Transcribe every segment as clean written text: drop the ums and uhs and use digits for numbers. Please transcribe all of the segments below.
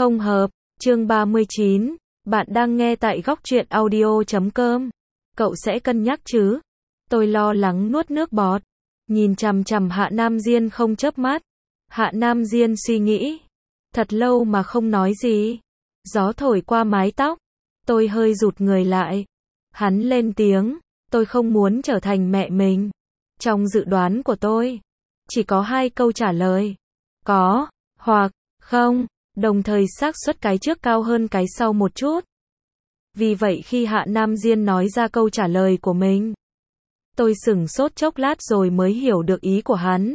Không hợp, chương 39, bạn đang nghe tại góc truyện audio.com. Cậu sẽ cân nhắc chứ? Tôi lo lắng nuốt nước bọt, nhìn chằm chằm Hạ Nam Diên không chớp mắt. Hạ Nam Diên suy nghĩ thật lâu mà không nói gì. Gió thổi qua mái tóc, tôi hơi rụt người lại. Hắn lên tiếng, tôi không muốn trở thành mẹ mình. Trong dự đoán của tôi, chỉ có hai câu trả lời. Có, hoặc, không, đồng thời xác suất cái trước cao hơn cái sau một chút. Vì vậy khi Hạ Nam Diên nói ra câu trả lời của mình, tôi sửng sốt chốc lát rồi mới hiểu được ý của hắn.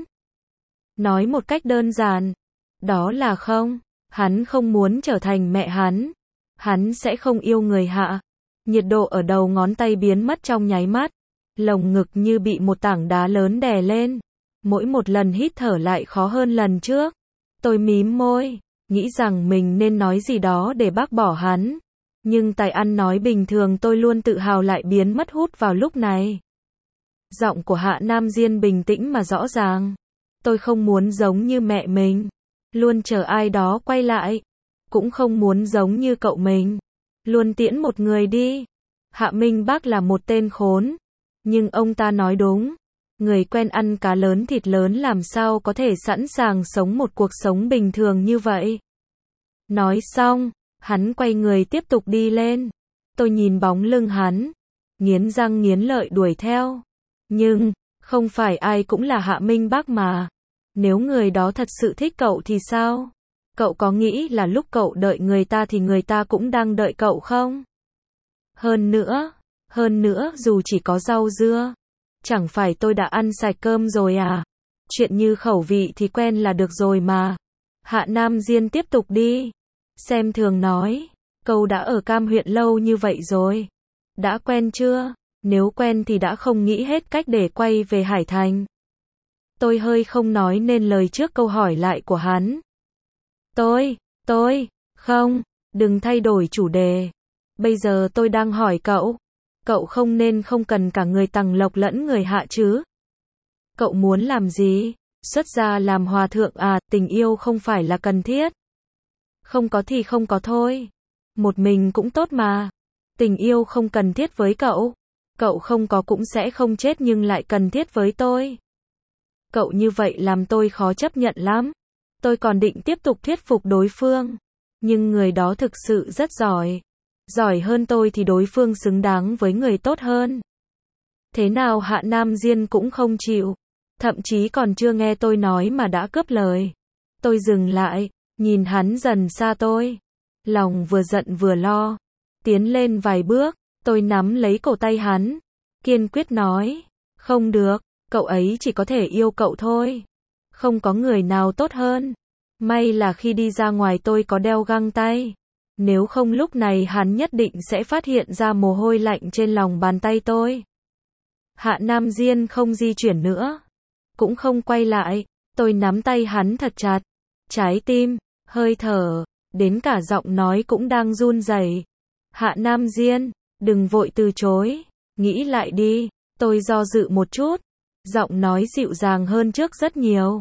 Nói một cách đơn giản, đó là không, hắn không muốn trở thành mẹ hắn. Hắn sẽ không yêu người Hạ. Nhiệt độ ở đầu ngón tay biến mất trong nháy mắt. Lồng ngực như bị một tảng đá lớn đè lên. Mỗi một lần hít thở lại khó hơn lần trước. Tôi mím môi, nghĩ rằng mình nên nói gì đó để bác bỏ hắn. Nhưng tài ăn nói bình thường tôi luôn tự hào lại biến mất hút vào lúc này. Giọng của Hạ Nam Diên bình tĩnh mà rõ ràng. Tôi không muốn giống như mẹ mình, luôn chờ ai đó quay lại. Cũng không muốn giống như cậu mình, luôn tiễn một người đi. Hạ Minh Bác là một tên khốn. Nhưng ông ta nói đúng. Người quen ăn cá lớn thịt lớn làm sao có thể sẵn sàng sống một cuộc sống bình thường như vậy. Nói xong, hắn quay người tiếp tục đi lên. Tôi nhìn bóng lưng hắn, nghiến răng nghiến lợi đuổi theo. Nhưng, không phải ai cũng là Hạ Minh Bác mà. Nếu người đó thật sự thích cậu thì sao? Cậu có nghĩ là lúc cậu đợi người ta thì người ta cũng đang đợi cậu không? Hơn nữa, dù chỉ có rau dưa, chẳng phải tôi đã ăn sạch cơm rồi à? Chuyện như khẩu vị thì quen là được rồi mà. Hạ Nam Diên tiếp tục đi. Xem thường nói, cậu đã ở Cam huyện lâu như vậy rồi. Đã quen chưa? Nếu quen thì đã không nghĩ hết cách để quay về Hải Thành. Tôi hơi không nói nên lời trước câu hỏi lại của hắn. Không, đừng thay đổi chủ đề. Bây giờ tôi đang hỏi cậu. Cậu không nên không cần cả người Tằng Lộc lẫn người Hạ chứ. Cậu muốn làm gì? Xuất gia làm hòa thượng à? Tình yêu không phải là cần thiết. Không có thì không có thôi. Một mình cũng tốt mà. Tình yêu không cần thiết với cậu. Cậu không có cũng sẽ không chết nhưng lại cần thiết với tôi. Cậu như vậy làm tôi khó chấp nhận lắm. Tôi còn định tiếp tục thuyết phục đối phương. Nhưng người đó thực sự rất giỏi. Giỏi hơn tôi thì đối phương xứng đáng với người tốt hơn. Thế nào Hạ Nam Diên cũng không chịu. Thậm chí còn chưa nghe tôi nói mà đã cướp lời. Tôi dừng lại, nhìn hắn dần xa tôi. Lòng vừa giận vừa lo. Tiến lên vài bước, tôi nắm lấy cổ tay hắn. Kiên quyết nói. Không được, cậu ấy chỉ có thể yêu cậu thôi. Không có người nào tốt hơn. May là khi đi ra ngoài tôi có đeo găng tay. Nếu không lúc này hắn nhất định sẽ phát hiện ra mồ hôi lạnh trên lòng bàn tay tôi. Hạ Nam Diên không di chuyển nữa. Cũng không quay lại. Tôi nắm tay hắn thật chặt. Trái tim, hơi thở, đến cả giọng nói cũng đang run rẩy. Hạ Nam Diên, đừng vội từ chối. Nghĩ lại đi. Tôi do dự một chút. Giọng nói dịu dàng hơn trước rất nhiều.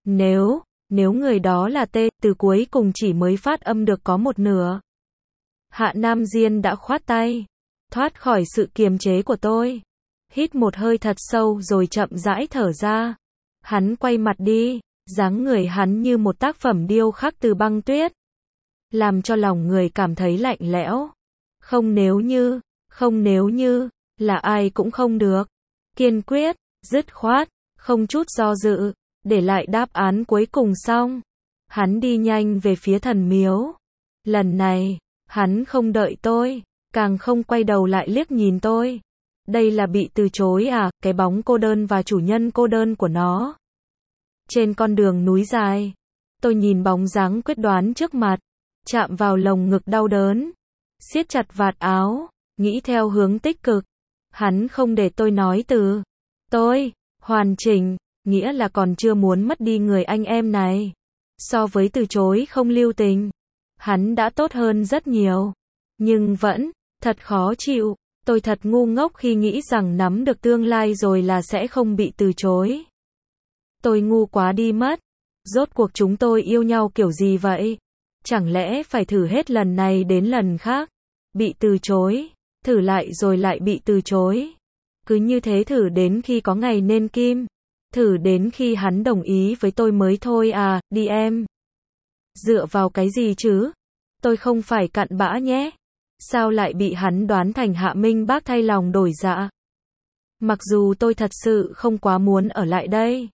Nếu người đó là T, từ cuối cùng chỉ mới phát âm được có một nửa. Hạ Nam Diên đã khoát tay, thoát khỏi sự kiềm chế của tôi. Hít một hơi thật sâu rồi chậm rãi thở ra. Hắn quay mặt đi, dáng người hắn như một tác phẩm điêu khắc từ băng tuyết. Làm cho lòng người cảm thấy lạnh lẽo. Không nếu như, là ai cũng không được. Kiên quyết, dứt khoát, không chút do dự. Để lại đáp án cuối cùng xong, hắn đi nhanh về phía thần miếu. Lần này, hắn không đợi tôi, càng không quay đầu lại liếc nhìn tôi. Đây là bị từ chối à? Cái bóng cô đơn và chủ nhân cô đơn của nó. Trên con đường núi dài, tôi nhìn bóng dáng quyết đoán trước mặt, chạm vào lồng ngực đau đớn, siết chặt vạt áo, nghĩ theo hướng tích cực. Hắn không để tôi nói từ tôi hoàn chỉnh. Nghĩa là còn chưa muốn mất đi người anh em này. So với từ chối không lưu tình, hắn đã tốt hơn rất nhiều. Nhưng vẫn, thật khó chịu. Tôi thật ngu ngốc khi nghĩ rằng nắm được tương lai rồi là sẽ không bị từ chối. Tôi ngu quá đi mất. Rốt cuộc chúng tôi yêu nhau kiểu gì vậy? Chẳng lẽ phải thử hết lần này đến lần khác? Bị từ chối, thử lại rồi lại bị từ chối. Cứ như thế thử đến khi có ngày nên kim. Thử đến khi hắn đồng ý với tôi mới thôi à, đi em. Dựa vào cái gì chứ? Tôi không phải cặn bã nhé. Sao lại bị hắn đoán thành Hạ Minh Bác thay lòng đổi dạ? Mặc dù tôi thật sự không quá muốn ở lại đây.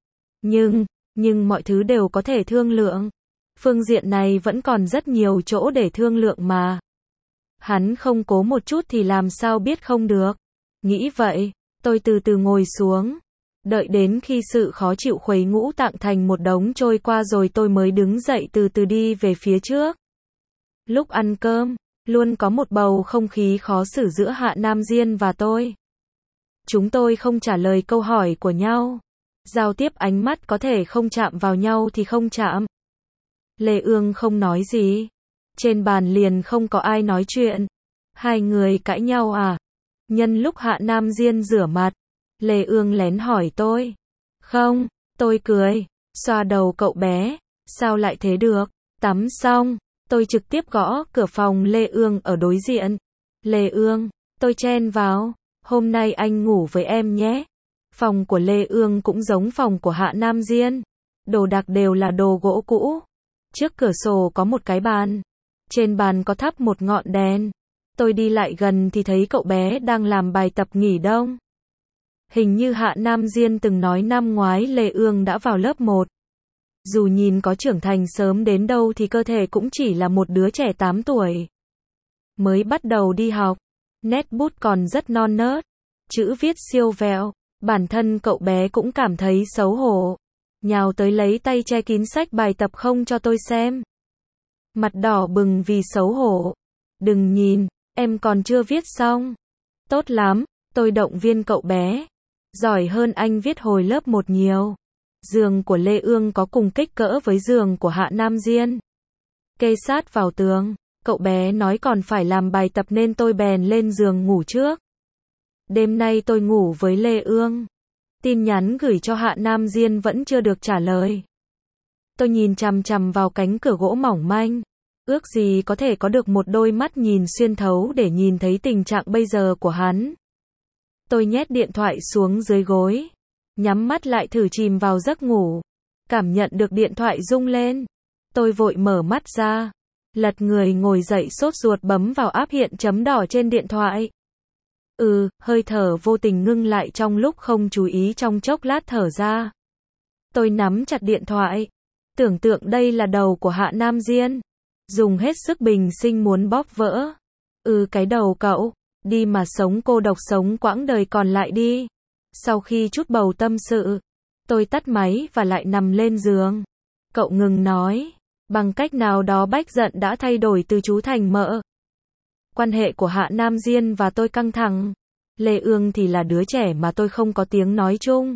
Nhưng mọi thứ đều có thể thương lượng. Phương diện này vẫn còn rất nhiều chỗ để thương lượng mà. Hắn không cố một chút thì làm sao biết không được. Nghĩ vậy, tôi từ từ ngồi xuống. Đợi đến khi sự khó chịu khuấy ngũ tạng thành một đống trôi qua rồi tôi mới đứng dậy từ từ đi về phía trước. Lúc ăn cơm, luôn có một bầu không khí khó xử giữa Hạ Nam Diên và tôi. Chúng tôi không trả lời câu hỏi của nhau. Giao tiếp ánh mắt có thể không chạm vào nhau thì không chạm. Lê Ương không nói gì. Trên bàn liền không có ai nói chuyện. Hai người cãi nhau à? Nhân lúc Hạ Nam Diên rửa mặt, Lê Ương lén hỏi tôi. Không, tôi cười, xoa đầu cậu bé. Sao lại thế được? Tắm xong, tôi trực tiếp gõ cửa phòng Lê Ương ở đối diện. Lê Ương, tôi chen vào. Hôm nay anh ngủ với em nhé. Phòng của Lê Ương cũng giống phòng của Hạ Nam Diên. Đồ đạc đều là đồ gỗ cũ. Trước cửa sổ có một cái bàn. Trên bàn có thắp một ngọn đèn. Tôi đi lại gần thì thấy cậu bé đang làm bài tập nghỉ đông. Hình như Hạ Nam Diên từng nói năm ngoái Lê Ương đã vào lớp 1. Dù nhìn có trưởng thành sớm đến đâu thì cơ thể cũng chỉ là một đứa trẻ 8 tuổi. Mới bắt đầu đi học. Nét bút còn rất non nớt. Chữ viết siêu vẹo. Bản thân cậu bé cũng cảm thấy xấu hổ. Nhào tới lấy tay che kín sách bài tập không cho tôi xem. Mặt đỏ bừng vì xấu hổ. Đừng nhìn, em còn chưa viết xong. Tốt lắm, tôi động viên cậu bé. Giỏi hơn anh viết hồi lớp 1 nhiều. Giường của Lê Ương có cùng kích cỡ với giường của Hạ Nam Diên. Kê sát vào tường, cậu bé nói còn phải làm bài tập nên tôi bèn lên giường ngủ trước. Đêm nay tôi ngủ với Lê Ương. Tin nhắn gửi cho Hạ Nam Diên vẫn chưa được trả lời. Tôi nhìn chằm chằm vào cánh cửa gỗ mỏng manh. Ước gì có thể có được một đôi mắt nhìn xuyên thấu để nhìn thấy tình trạng bây giờ của hắn. Tôi nhét điện thoại xuống dưới gối. Nhắm mắt lại thử chìm vào giấc ngủ. Cảm nhận được điện thoại rung lên. Tôi vội mở mắt ra. Lật người ngồi dậy sốt ruột bấm vào app hiện chấm đỏ trên điện thoại. Hơi thở vô tình ngưng lại trong lúc không chú ý trong chốc lát thở ra. Tôi nắm chặt điện thoại. Tưởng tượng đây là đầu của Hạ Nam Diên. Dùng hết sức bình sinh muốn bóp vỡ. Cái đầu cậu. Đi mà sống cô độc sống quãng đời còn lại đi. Sau khi chút bầu tâm sự, tôi tắt máy và lại nằm lên giường. Cậu ngừng nói. Bằng cách nào đó Bách Giận đã thay đổi từ chú thành mợ. Quan hệ của Hạ Nam Diên và tôi căng thẳng. Lê Ương thì là đứa trẻ mà tôi không có tiếng nói chung.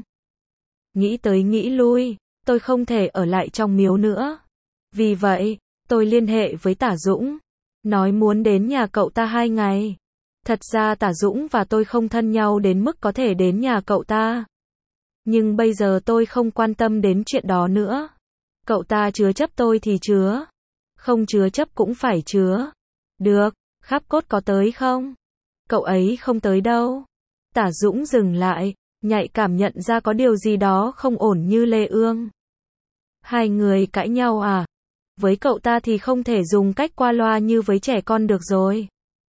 Nghĩ tới nghĩ lui, tôi không thể ở lại trong miếu nữa. Vì vậy, tôi liên hệ với Tả Dũng. Nói muốn đến nhà cậu ta 2 ngày. Thật ra Tả Dũng và tôi không thân nhau đến mức có thể đến nhà cậu ta. Nhưng bây giờ tôi không quan tâm đến chuyện đó nữa. Cậu ta chứa chấp tôi thì chứa. Không chứa chấp cũng phải chứa. Được, Khắp Cốt có tới không? Cậu ấy không tới đâu. Tả Dũng dừng lại, nhạy cảm nhận ra có điều gì đó không ổn như Lê Ương. Hai người cãi nhau à? Với cậu ta thì không thể dùng cách qua loa như với trẻ con được rồi.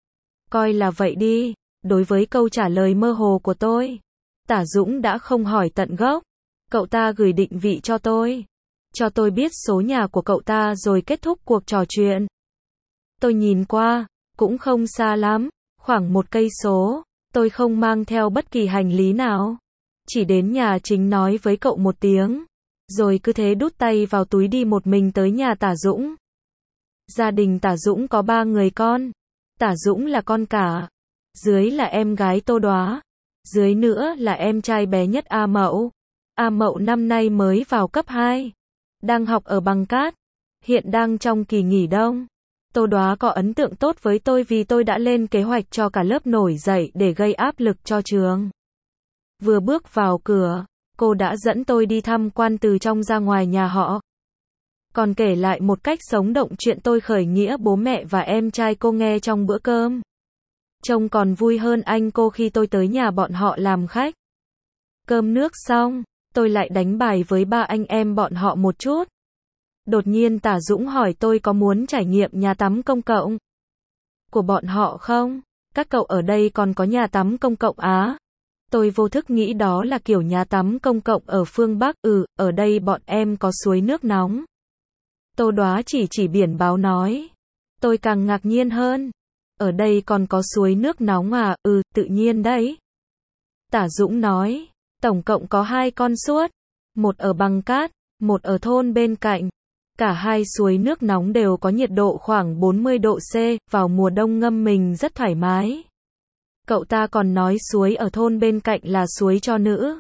Coi là vậy đi, đối với câu trả lời mơ hồ của tôi. Tả Dũng đã không hỏi tận gốc. Cậu ta gửi định vị cho tôi. Cho tôi biết số nhà của cậu ta rồi kết thúc cuộc trò chuyện. Tôi nhìn qua, cũng không xa lắm, khoảng 1 cây số. Tôi không mang theo bất kỳ hành lý nào. Chỉ đến nhà chính nói với cậu một tiếng. Rồi cứ thế đút tay vào túi đi một mình tới nhà Tả Dũng. Gia đình Tả Dũng có 3 người con. Tả Dũng là con cả. Dưới là em gái Tô Đoá. Dưới nữa là em trai bé nhất A Mậu. A Mậu năm nay mới vào cấp 2. Đang học ở Bằng Cát. Hiện đang trong kỳ nghỉ đông. Tô Đoá có ấn tượng tốt với tôi vì tôi đã lên kế hoạch cho cả lớp nổi dậy để gây áp lực cho trường. Vừa bước vào cửa, cô đã dẫn tôi đi tham quan từ trong ra ngoài nhà họ. Còn kể lại một cách sống động chuyện tôi khởi nghĩa bố mẹ và em trai cô nghe trong bữa cơm. Trông còn vui hơn anh cô khi tôi tới nhà bọn họ làm khách. Cơm nước xong, tôi lại đánh bài với ba anh em bọn họ một chút. Đột nhiên Tả Dũng hỏi tôi có muốn trải nghiệm nhà tắm công cộng của bọn họ không? Các cậu ở đây còn có nhà tắm công cộng á? Tôi vô thức nghĩ đó là kiểu nhà tắm công cộng ở phương Bắc. Ở đây bọn em có suối nước nóng. Tô Đoá chỉ biển báo nói. Tôi càng ngạc nhiên hơn. Ở đây còn có suối nước nóng à? Tự nhiên đấy. Tả Dũng nói. Tổng cộng có 2 con suốt. Một ở Bằng Cát, một ở thôn bên cạnh. Cả 2 suối nước nóng đều có nhiệt độ khoảng 40 độ C, vào mùa đông ngâm mình rất thoải mái. Cậu ta còn nói suối ở thôn bên cạnh là suối cho nữ.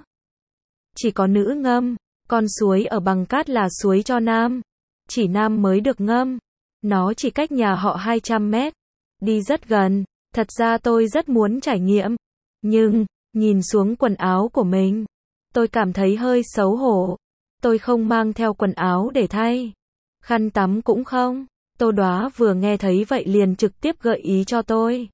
Chỉ có nữ ngâm, con suối ở Bằng Cát là suối cho nam. Chỉ nam mới được ngâm. Nó chỉ cách nhà họ 200 mét. Đi rất gần. Thật ra tôi rất muốn trải nghiệm. Nhưng, nhìn xuống quần áo của mình, tôi cảm thấy hơi xấu hổ. Tôi không mang theo quần áo để thay. Khăn tắm cũng không. Tô Đoá vừa nghe thấy vậy liền trực tiếp gợi ý cho tôi.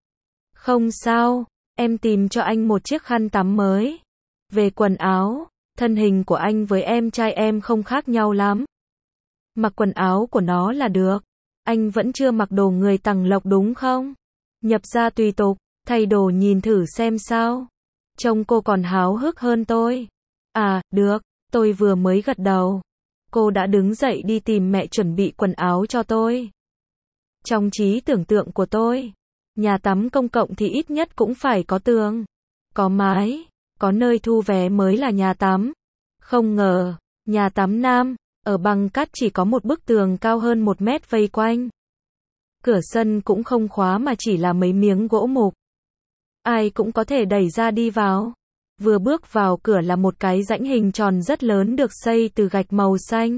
Không sao, em tìm cho anh một chiếc khăn tắm mới. Về quần áo, thân hình của anh với em trai em không khác nhau lắm. Mặc quần áo của nó là được. Anh vẫn chưa mặc đồ người Tằng Lộc đúng không? Nhập gia tùy tục, thay đồ nhìn thử xem sao. Trông cô còn háo hức hơn tôi. À, được, tôi vừa mới gật đầu. Cô đã đứng dậy đi tìm mẹ chuẩn bị quần áo cho tôi. Trong trí tưởng tượng của tôi, nhà tắm công cộng thì ít nhất cũng phải có tường, có mái, có nơi thu vé mới là nhà tắm. Không ngờ, nhà tắm nam, ở Bằng Cát chỉ có một bức tường cao hơn 1 mét vây quanh. Cửa sân cũng không khóa mà chỉ là mấy miếng gỗ mục. Ai cũng có thể đẩy ra đi vào. Vừa bước vào cửa là một cái rãnh hình tròn rất lớn được xây từ gạch màu xanh.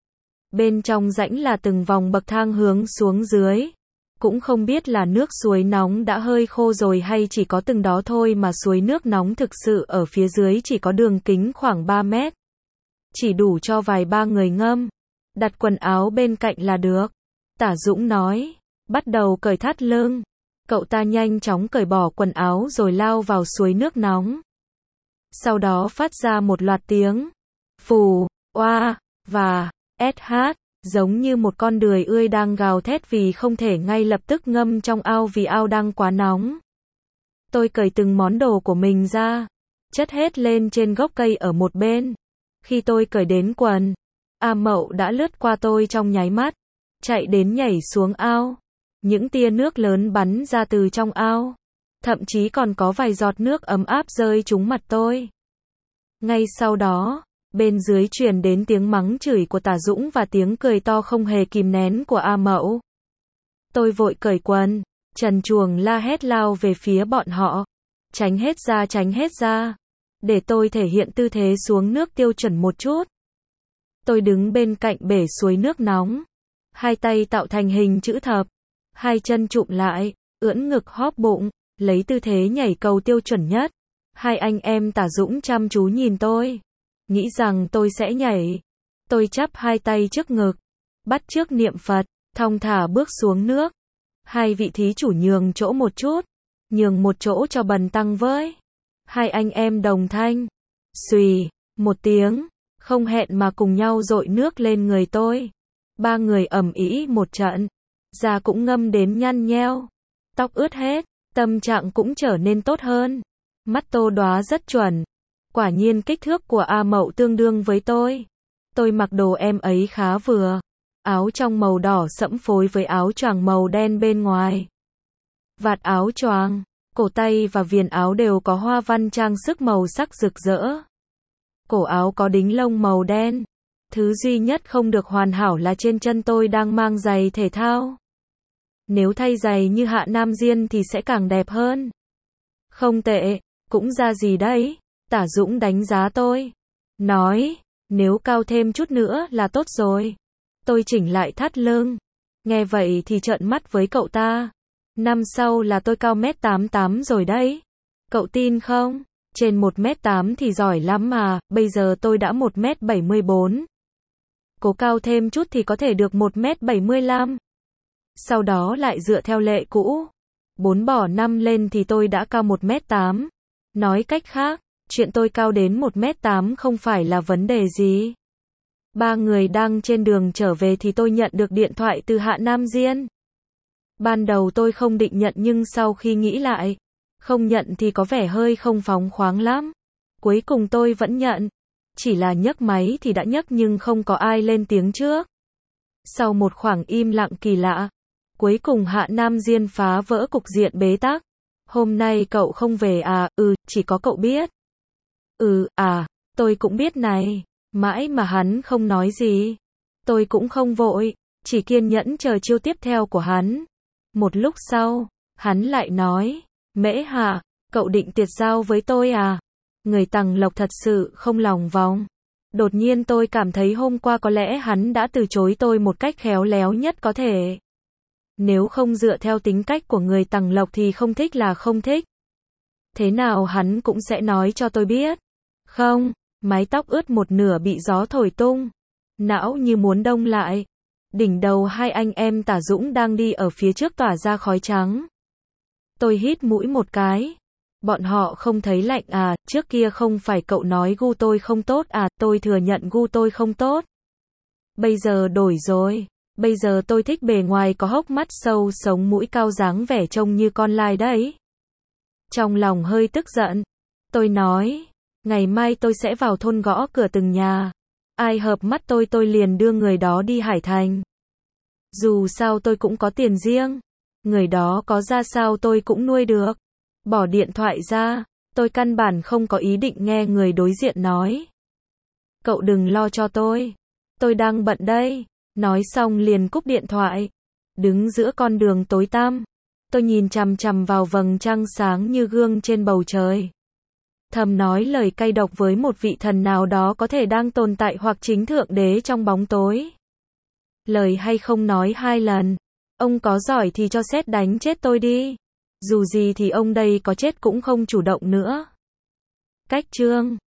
Bên trong rãnh là từng vòng bậc thang hướng xuống dưới. Cũng không biết là nước suối nóng đã hơi khô rồi hay chỉ có từng đó thôi mà suối nước nóng thực sự ở phía dưới chỉ có đường kính khoảng 3 mét. Chỉ đủ cho vài ba người ngâm. Đặt quần áo bên cạnh là được. Tả Dũng nói. Bắt đầu cởi thắt lưng. Cậu ta nhanh chóng cởi bỏ quần áo rồi lao vào suối nước nóng. Sau đó phát ra một loạt tiếng. Phù, oa, và, sh, giống như một con đười ươi đang gào thét vì không thể ngay lập tức ngâm trong ao vì ao đang quá nóng. Tôi cởi từng món đồ của mình ra, chất hết lên trên gốc cây ở một bên. Khi tôi cởi đến quần, A Mậu đã lướt qua tôi trong nháy mắt, chạy đến nhảy xuống ao. Những tia nước lớn bắn ra từ trong ao. Thậm chí còn có vài giọt nước ấm áp rơi trúng mặt tôi. Ngay sau đó, bên dưới truyền đến tiếng mắng chửi của Tả Dũng và tiếng cười to không hề kìm nén của A Mậu. Tôi vội cởi quần, trần truồng la hét lao về phía bọn họ. Tránh hết ra. Để tôi thể hiện tư thế xuống nước tiêu chuẩn một chút. Tôi đứng bên cạnh bể suối nước nóng. 2 tay tạo thành hình chữ thập. 2 chân chụm lại, ưỡn ngực hóp bụng, lấy tư thế nhảy cầu tiêu chuẩn nhất. 2 anh em Tả Dũng chăm chú nhìn tôi, nghĩ rằng tôi sẽ nhảy. Tôi chắp 2 tay trước ngực, bắt chước niệm Phật, thong thả bước xuống nước. 2 vị thí chủ nhường chỗ một chút, nhường một chỗ cho bần tăng với. 2 anh em đồng thanh, xùy, một tiếng, không hẹn mà cùng nhau dội nước lên người tôi. 3 người ầm ĩ một trận, da cũng ngâm đến nhăn nheo, tóc ướt hết, tâm trạng cũng trở nên tốt hơn. Mắt Tô Đoá rất chuẩn. Quả nhiên kích thước của A Mậu tương đương với tôi. Tôi mặc đồ em ấy khá vừa. Áo trong màu đỏ sẫm phối với áo choàng màu đen bên ngoài. Vạt áo choàng, cổ tay và viền áo đều có hoa văn trang sức màu sắc rực rỡ. Cổ áo có đính lông màu đen. Thứ duy nhất không được hoàn hảo là trên chân tôi đang mang giày thể thao. Nếu thay giày như Hạ Nam Diên thì sẽ càng đẹp hơn. Không tệ, cũng ra gì đấy. Tả Dũng đánh giá tôi. Nói, nếu cao thêm chút nữa là tốt rồi. Tôi chỉnh lại thắt lưng. Nghe vậy thì trợn mắt với cậu ta. Năm sau là tôi cao 1m88 rồi đấy. Cậu tin không? Trên 1m8 thì giỏi lắm mà, bây giờ tôi đã 1m74. cố cao thêm chút thì có thể được 1m75. Sau đó lại dựa theo lệ cũ. 4 bỏ 5 lên thì tôi đã cao 1m8. Nói cách khác, chuyện tôi cao đến 1m8 không phải là vấn đề gì. 3 người đang trên đường trở về thì tôi nhận được điện thoại từ Hạ Nam Diên. Ban đầu tôi không định nhận nhưng sau khi nghĩ lại, không nhận thì có vẻ hơi không phóng khoáng lắm. Cuối cùng tôi vẫn nhận. Chỉ là nhấc máy thì đã nhấc nhưng không có ai lên tiếng trước. Sau một khoảng im lặng kỳ lạ, cuối cùng Hạ Nam Diên phá vỡ cục diện bế tắc. Hôm nay cậu không về à? Chỉ có cậu biết. Tôi cũng biết này. Mãi mà hắn không nói gì. Tôi cũng không vội, chỉ kiên nhẫn chờ chiêu tiếp theo của hắn. Một lúc sau, hắn lại nói, Mễ Hạ, cậu định tiệt giao với tôi à? Người Tằng Lộc thật sự không lòng vòng. Đột nhiên tôi cảm thấy hôm qua có lẽ hắn đã từ chối tôi một cách khéo léo nhất có thể. Nếu không dựa theo tính cách của người Tằng Lộc thì không thích là không thích. Thế nào hắn cũng sẽ nói cho tôi biết. Không, mái tóc ướt một nửa bị gió thổi tung. Não như muốn đông lại. Đỉnh đầu hai anh em Tả Dũng đang đi ở phía trước tỏa ra khói trắng. Tôi hít mũi một cái. Bọn họ không thấy lạnh à? Trước kia không phải cậu nói gu tôi không tốt à? Tôi thừa nhận gu tôi không tốt. Bây giờ đổi rồi. Bây giờ tôi thích bề ngoài có hốc mắt sâu, sống mũi cao, dáng vẻ trông như con lai đấy. Trong lòng hơi tức giận, tôi nói, ngày mai tôi sẽ vào thôn gõ cửa từng nhà. Ai hợp mắt tôi liền đưa người đó đi Hải Thành. Dù sao tôi cũng có tiền riêng. Người đó có ra sao tôi cũng nuôi được. Bỏ điện thoại ra, tôi căn bản không có ý định nghe người đối diện nói. Cậu đừng lo cho tôi đang bận đây. Nói xong liền cúp điện thoại. Đứng giữa con đường tối tăm, tôi nhìn chằm chằm vào vầng trăng sáng như gương trên bầu trời. Thầm nói lời cay độc với một vị thần nào đó có thể đang tồn tại hoặc chính thượng đế trong bóng tối. Lời hay không nói 2 lần. Ông có giỏi thì cho sét đánh chết tôi đi. Dù gì thì ông đây có chết cũng không chủ động nữa. Cách chương